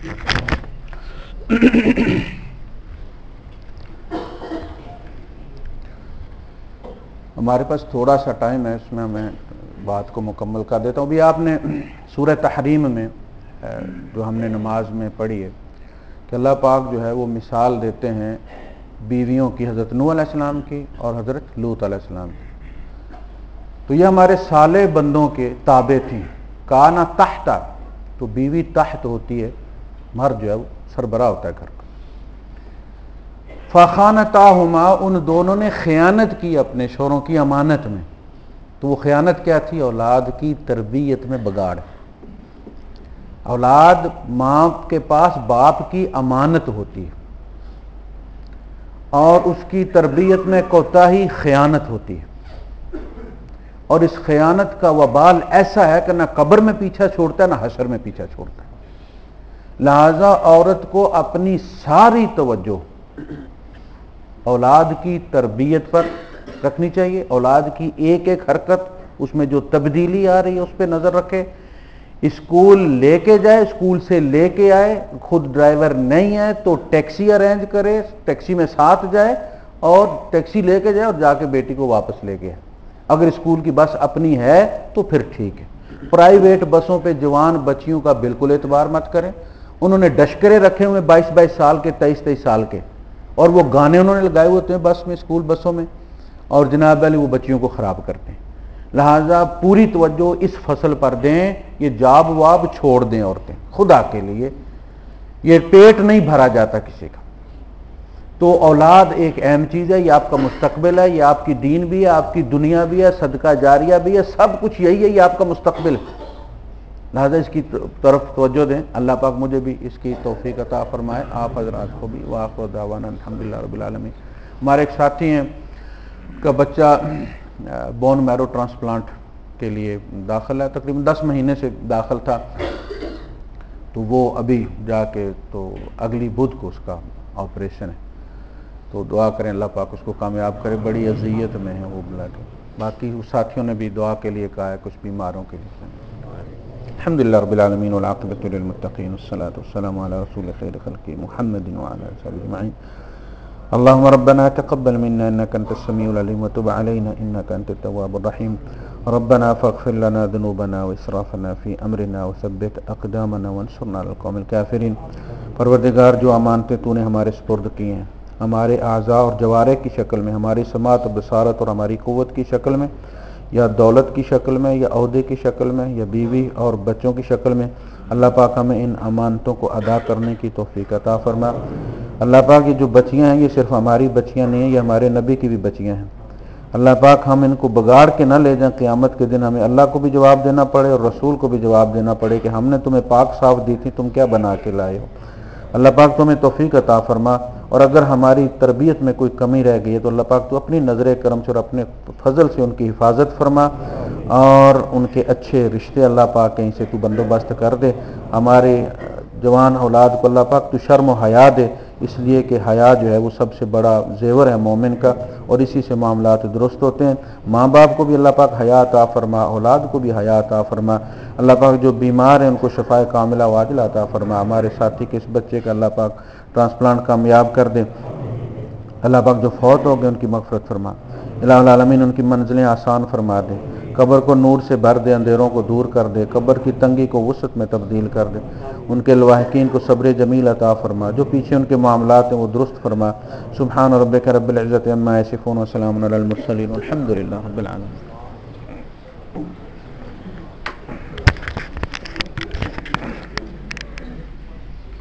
ہمارے پاس تھوڑا سا ٹائم ہے، اس میں میں بات کو مکمل کر دیتا ہوں۔ ابھی آپ نے سورہ تحریم میں جو ہم نے نماز میں پڑھی ہے کہ اللہ پاک جو ہے وہ مثال دیتے ہیں بیویوں کی، حضرت نوح علیہ السلام کی اور حضرت لوط علیہ السلام کی۔ تو یہ ہمارے صالح بندوں کے تابع تھیں۔ کانا تحت، تو بیوی تحت ہوتی ہے، مرد جو ہے وہ سربراہ ہوتا ہے گھر کا۔ فخانتاہما، ان دونوں نے خیانت کی اپنے شوہروں کی امانت میں۔ تو وہ خیانت کیا تھی؟ اولاد کی تربیت میں بگاڑ۔ اولاد ماں کے پاس باپ کی امانت ہوتی ہے اور اس کی تربیت میں کوتاہی خیانت ہوتی ہے، اور اس خیانت کا وبال ایسا ہے کہ نہ قبر میں پیچھا چھوڑتا ہے نہ حشر میں پیچھا چھوڑتا ہے۔ لہذا عورت کو اپنی ساری توجہ اولاد کی تربیت پر رکھنی چاہیے۔ اولاد کی ایک ایک حرکت، اس میں جو تبدیلی آ رہی ہے اس پہ نظر رکھے۔ اسکول لے کے جائے، اسکول سے لے کے آئے، خود ڈرائیور نہیں ہے تو ٹیکسی ارینج کرے، ٹیکسی میں ساتھ جائے اور ٹیکسی لے کے جائے اور جا کے بیٹی کو واپس لے کے آئے۔ اگر اسکول کی بس اپنی ہے تو پھر ٹھیک ہے۔ پرائیویٹ بسوں پہ جوان بچیوں کا بالکل اعتبار مت کریں۔ انہوں نے ڈشکرے رکھے ہوئے 22 سال کے، 23 سال کے، اور وہ گانے انہوں نے لگائے ہوتے ہیں بس میں، اسکول بسوں میں، اور جناب علی وہ بچیوں کو خراب کرتے ہیں۔ لہٰذا پوری توجہ اس فصل پر دیں، یہ جاب واب چھوڑ دیں عورتیں خدا کے لیے، یہ پیٹ نہیں بھرا جاتا کسی کا۔ تو اولاد ایک اہم چیز ہے، یہ آپ کا مستقبل ہے، یہ آپ کی دین بھی ہے، آپ کی دنیا بھی ہے، صدقہ جاریہ بھی ہے، سب کچھ یہی ہے، یہ آپ کا مستقبل ہے۔ لہذا اس کی طرف توجہ دیں۔ اللہ پاک مجھے بھی اس کی توفیق عطا فرمائے، آپ حضرات کو بھی۔ وآخر دعوانا الحمدللہ رب العالمین۔ ہمارے ایک ساتھی ہیں کا بچہ بون میرو ٹرانسپلانٹ کے لیے داخل ہے، تقریباً 10 مہینے سے داخل تھا، تو وہ ابھی جا کے تو اگلی بدھ کو اس کا آپریشن ہے، تو دعا کریں اللہ پاک اس کو کامیاب کرے۔ بڑی اذیت میں ہے وہ بلڈ۔ باقی ساتھیوں نے بھی دعا کے لیے کہا ہے، کچھ بیماروں کے لیے۔ الحمدللہ رب العالمین والعاقبۃ للمتقین والصلاۃ والسلام علی رسول خیر خلق محمد وعلی آلہ وصحبہ اجمعین۔ اللهم ربنا تقبل منا انك انت السميع العليم وتب علينا انك انت التواب الرحيم ربنا فاغفر لنا ذنوبنا واسرافنا في امرنا وثبت اقدامنا وانصرنا على القوم الكافرين۔ پروردگار، جو امانتیں تو نے ہمارے سپرد کی ہیں، ہمارے اعضاء اور جوارح کی شکل میں، ہماری سماعت و بصارت اور ہماری قوت کی شکل میں، یا دولت کی شکل میں، یا عہدے کی شکل میں، یا بیوی اور بچوں کی شکل میں، اللہ پاک ہمیں ان امانتوں کو ادا کرنے کی توفیق عطا فرما۔ اللہ پاک یہ جو بچیاں ہیں یہ صرف ہماری بچیاں نہیں ہیں، یہ ہمارے نبی کی بھی بچیاں ہیں۔ اللہ پاک ہم ان کو بگاڑ کے نہ لے جائیں، قیامت کے دن ہمیں اللہ کو بھی جواب دینا پڑے اور رسول کو بھی جواب دینا پڑے کہ ہم نے تمہیں پاک صاف دی تھی، تم کیا بنا کے لائے ہو۔ اللہ پاک تمہیں توفیق عطا فرما، اور اگر ہماری تربیت میں کوئی کمی رہ گئی ہے تو اللہ پاک تو اپنی نظر کرم سے اور اپنے فضل سے ان کی حفاظت فرما، اور ان کے اچھے رشتے اللہ پاک کہیں سے تو بندوبست کر دے۔ ہمارے جوان اولاد کو اللہ پاک تو شرم و حیا دے، اس لیے کہ حیا جو ہے وہ سب سے بڑا زیور ہے مومن کا، اور اسی سے معاملات درست ہوتے ہیں۔ ماں باپ کو بھی اللہ پاک حیا عطا فرما، اولاد کو بھی حیا عطا فرما۔ اللہ پاک جو بیمار ہیں ان کو شفاء کاملہ و عاجلہ عطا فرما۔ ہمارے ساتھی کے اس بچے کا اللہ پاک ٹرانسپلانٹ کامیاب کر دے۔ اللہ پاک جو فوت ہو گئے ان کی مغفرت فرما۔ الہ العالمین ان کی منزلیں آسان فرما دے، قبر کو نور سے بھر دے، اندھیروں کو دور کر دے، قبر کی تنگی کو وسعت میں تبدیل کر دے۔ ان کے لواحقین کو صبر جمیل عطا فرما، جو پیچھے ان کے معاملات ہیں وہ درست فرما۔ سبحان ربک رب العزت عما یصفون وسلام علی المرسلین والحمد للہ رب العالمین۔